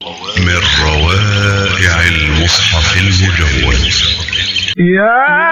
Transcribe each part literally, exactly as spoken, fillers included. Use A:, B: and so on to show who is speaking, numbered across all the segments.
A: من روائع المصحف المجود.
B: يا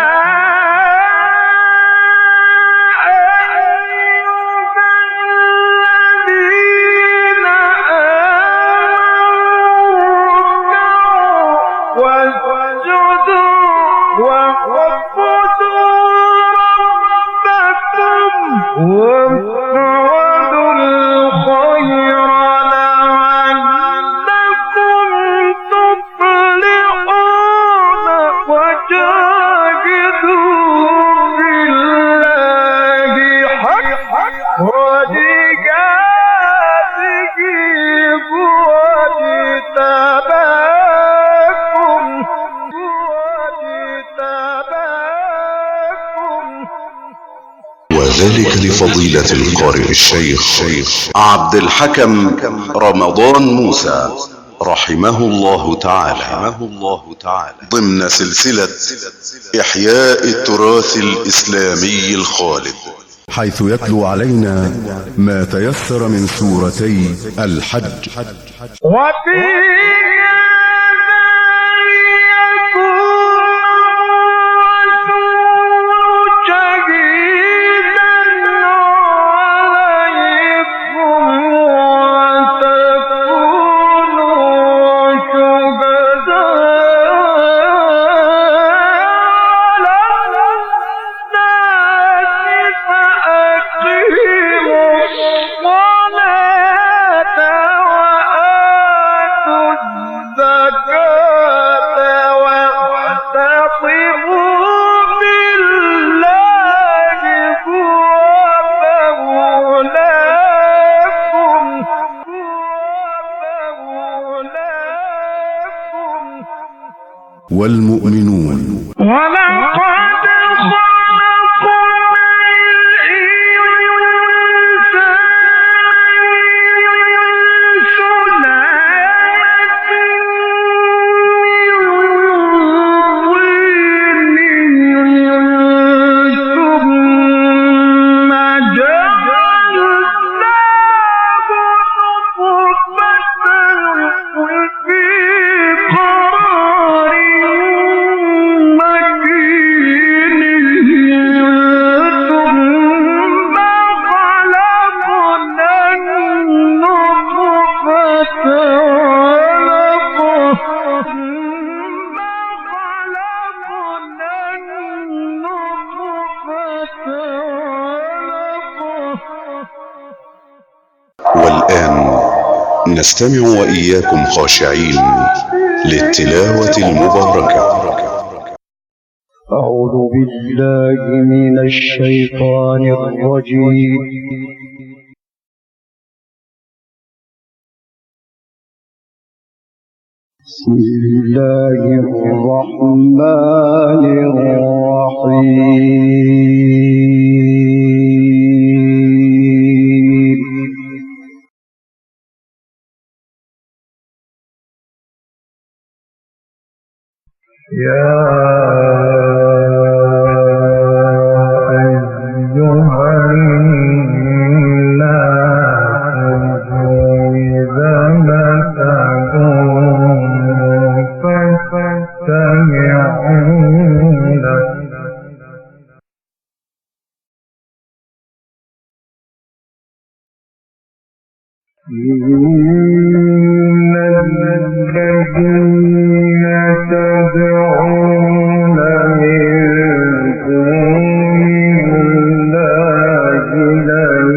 C: وذلك لفضيلة القارئ الشيخ عبد الحكم رمضان موسى رحمه الله تعالى ضمن سلسلة إحياء التراث الإسلامي الخالد،
D: حيث يتلو علينا ما تيسر من سورتي الحج.
B: وفي
D: والمؤمنون
B: ولقد
C: والآن نستمع وإياكم خاشعين للتلاوة المباركة.
E: أعوذ بالله من الشيطان الرجيم. بسم الله الرحمن الرحيم. يا أيها الناس إذا مسكم فاستمعوا له إن الذين تدعون من دون الله لن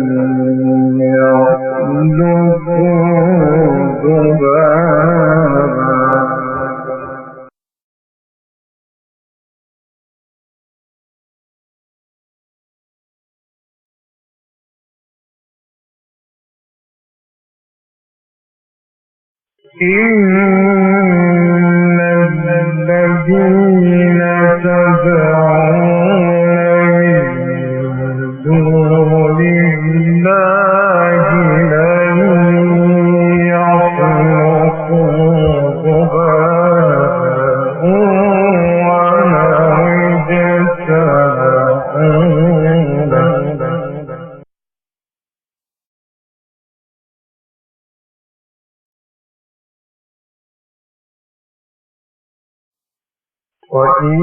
E: يخلقوا ذبابا إن الذين تدعون من دون الله لن يخلقوا ذبابا ولو اجتمعوا له وإن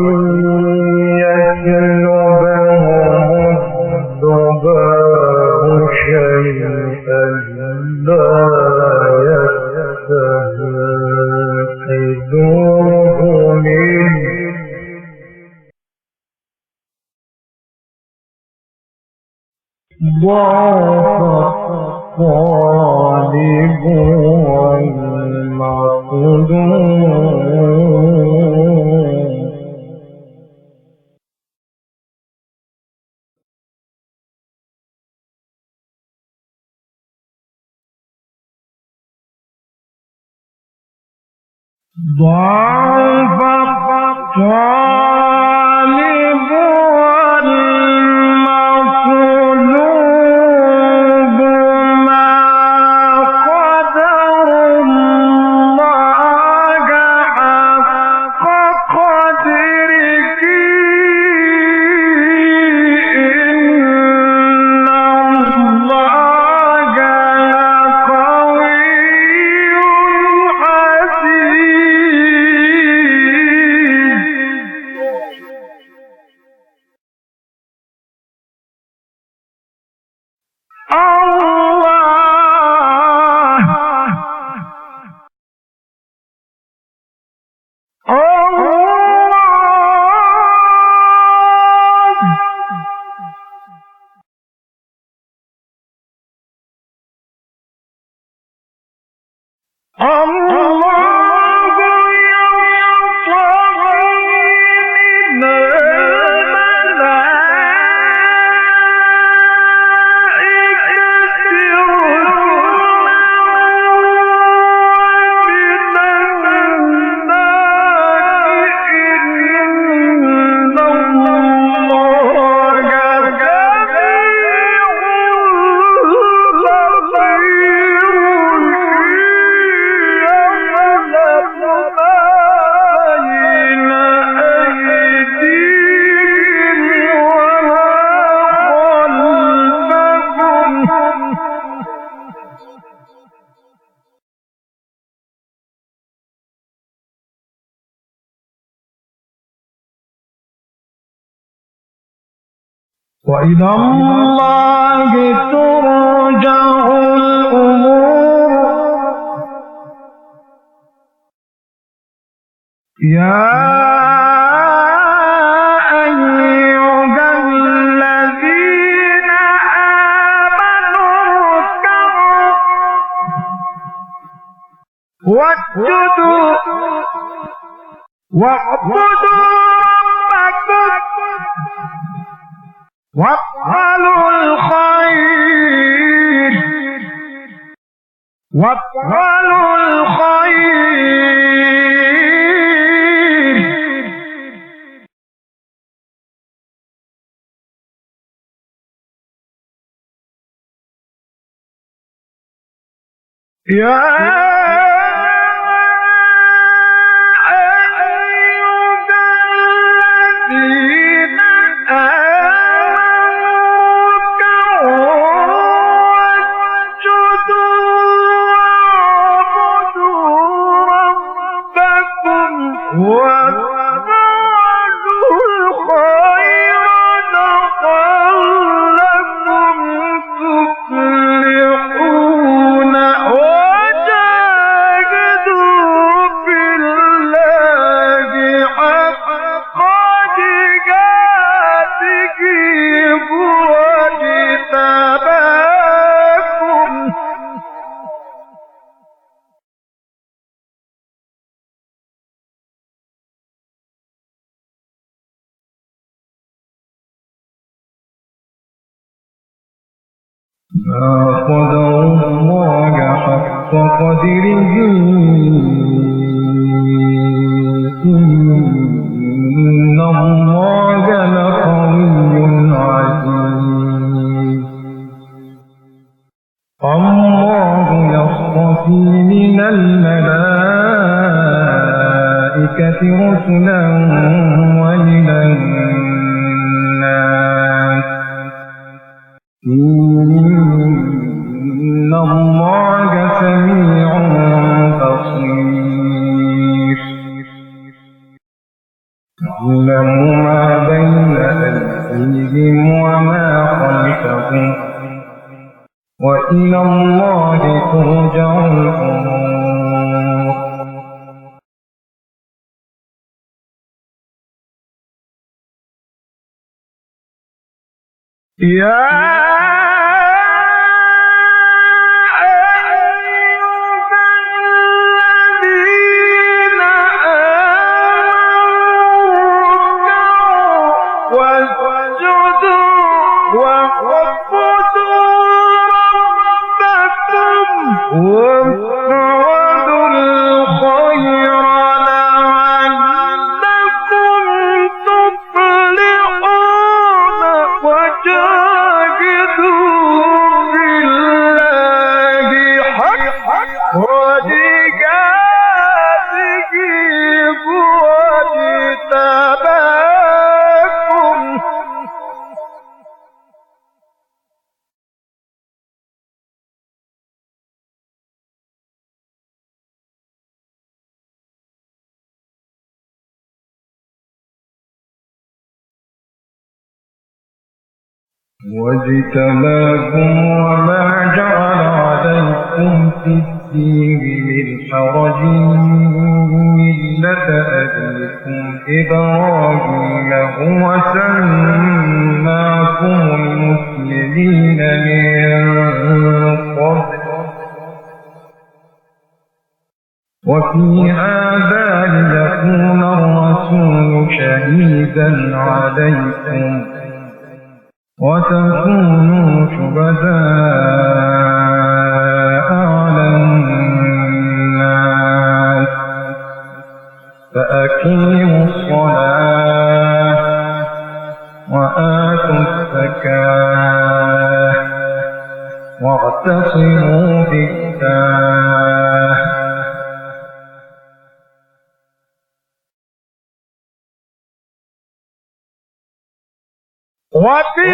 E: يسلبهم الذباب شيئا لا يستنقذوه منه ضعف الطالب والمطلوب ضعف الطالب والمطلوب ما قدر الله حق قدره إن الله لقوي وإلى الله ترجع الأمور يا أيها الذين آمنوا اركعوا واسجدوا واعبدوا ربكم وافعلوا الخير وافعلوا الخير يا ما قدر الله حق قدره إن الله لقوي عزيز الله يصطفي من الملائكة رسلا ومن الناس إن الله سميع بصير يعلم ما بين أيديهم وما خلفهم وإلى الله ترجع الأمور.
B: يا
E: واجتباكم وما جعل عليكم في الدين من حرج ملة أبيكم إبراهيم هو سماكم المسلمين من قبل وفي هذا ليكون الرسول شهيدا عليكم وتكونوا شهداء على الناس فأقيموا الصلاة وآتوا الزكاة واعتصموا بالله
B: وفي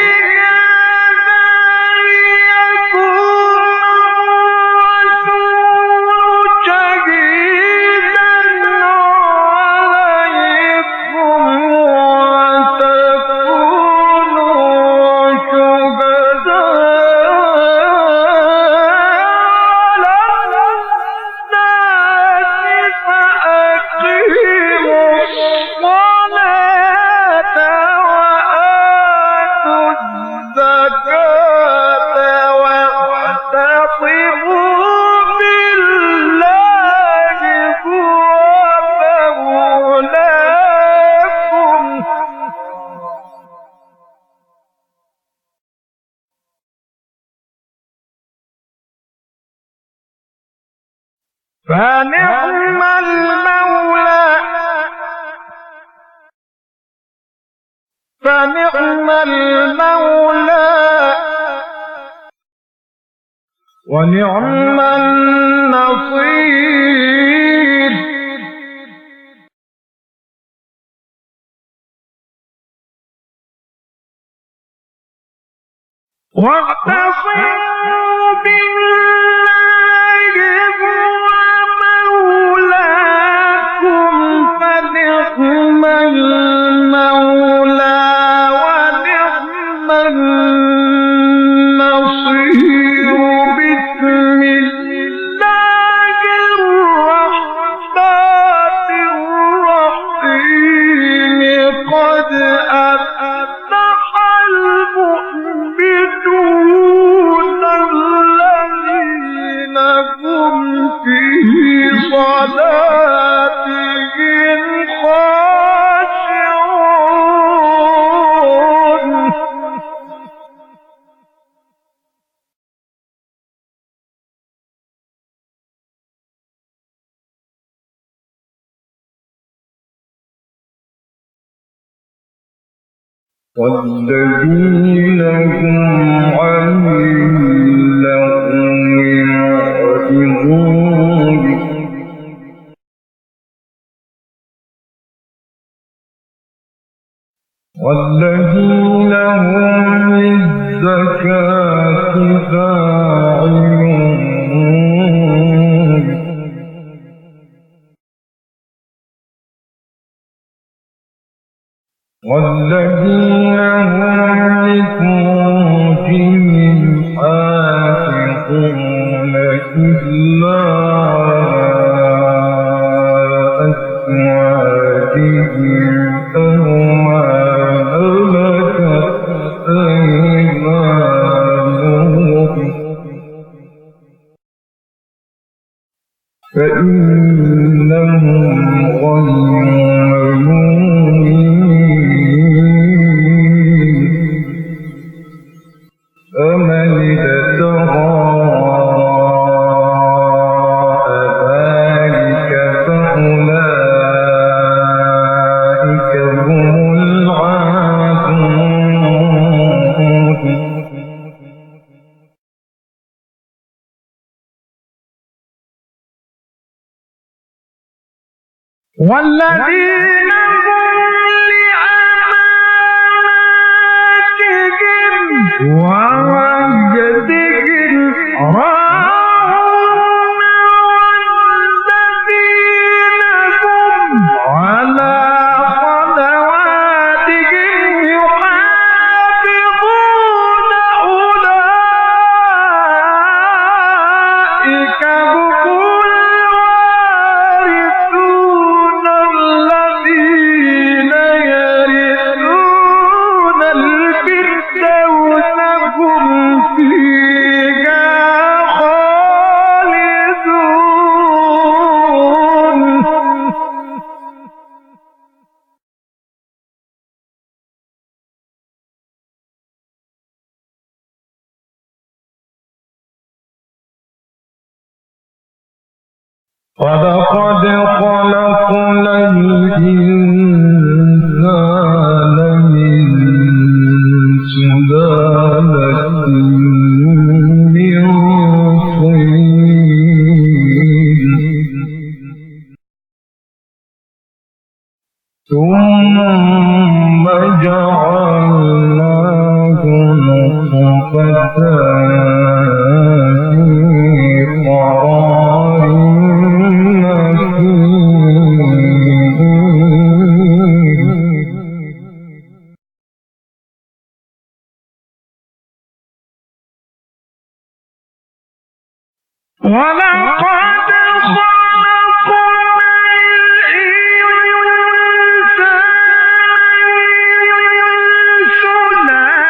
B: فنعم المولى فنعم المولى ونعم النصير واعتصموا بالله هو مولاكم فنعم المولى ونعم النصير. بسم الله الرحمن الرحيم قد أفلح المؤمنون الذين هم في صلاتهم خاشعون. والذين هم عن اللغو معرضون. والذين هم للزكاة فاعلون.
E: والذين هم لفروجهم حافظون إلا على أزواجهم أو ما ملكت أيمانهم فإنهم غير مؤمنين فمن ابتغى ذلك فأولئك هم العادون والذين هم لأماناتهم وعهدهم راعون والذين هم على صلواتهم يحافظون أولئك هم الوارثون الذين يرثون الفردوس هم فيها خالدون ولقد خلقنا الإنسان من سلالة من طين ثم جعلناه نطفة في قرار ولقد خلقنا الإنسان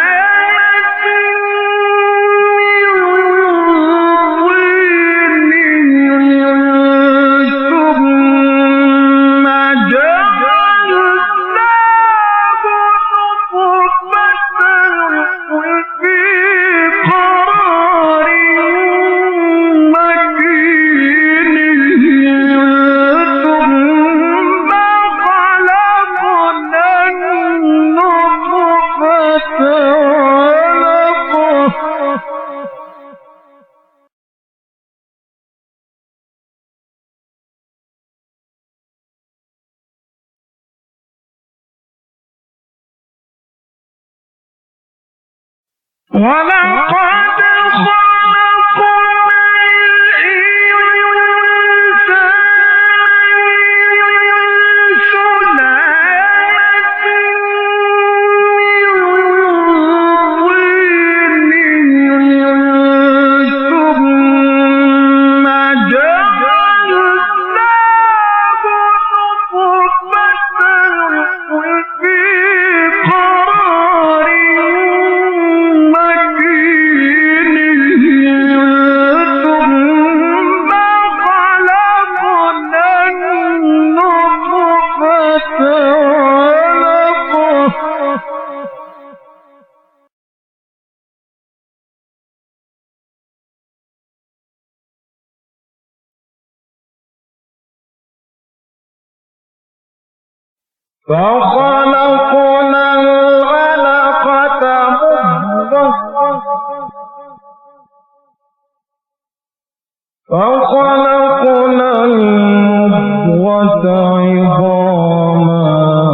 E: فخلقنا العلقة مضغة فخلقنا المضغة عظاما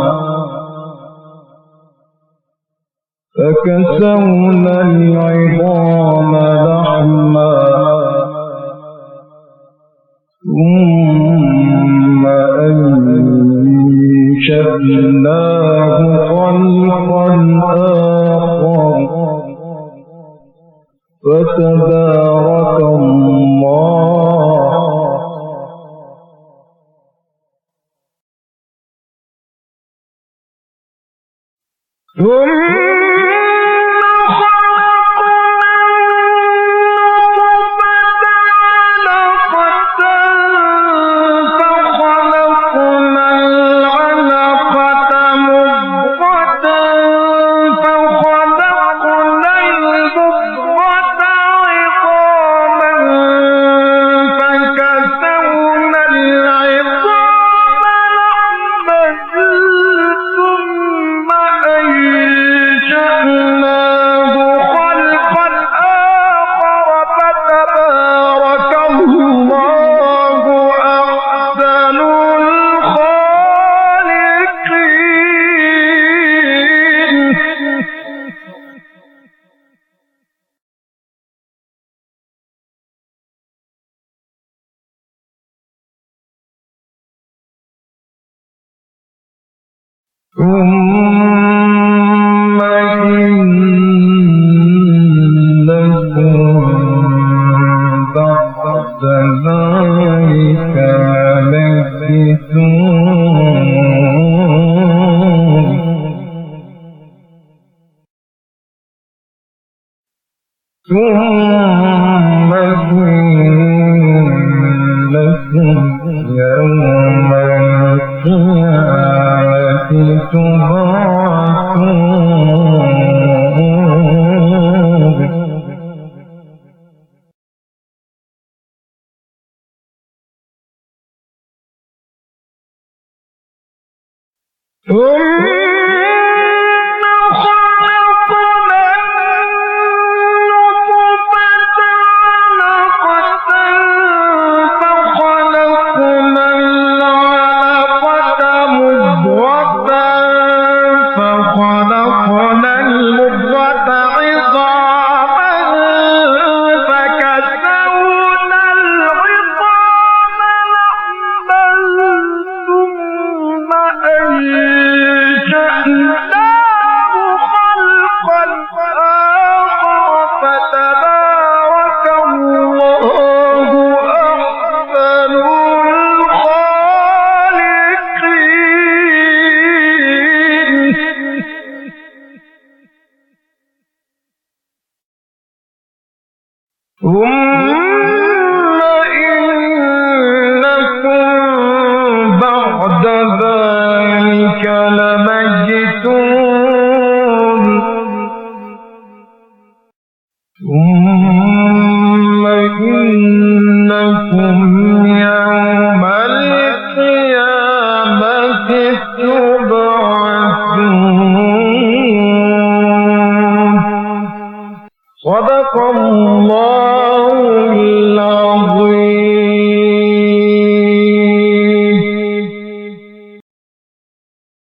E: فكسونا العظام لحما ثم أنشأناه خلقا فتبارك الله. ثم ثم إنكم بعد ذلك لميتون. ثم إنكم يوم القيامة تبعثون. ثم صدق الله العظيم.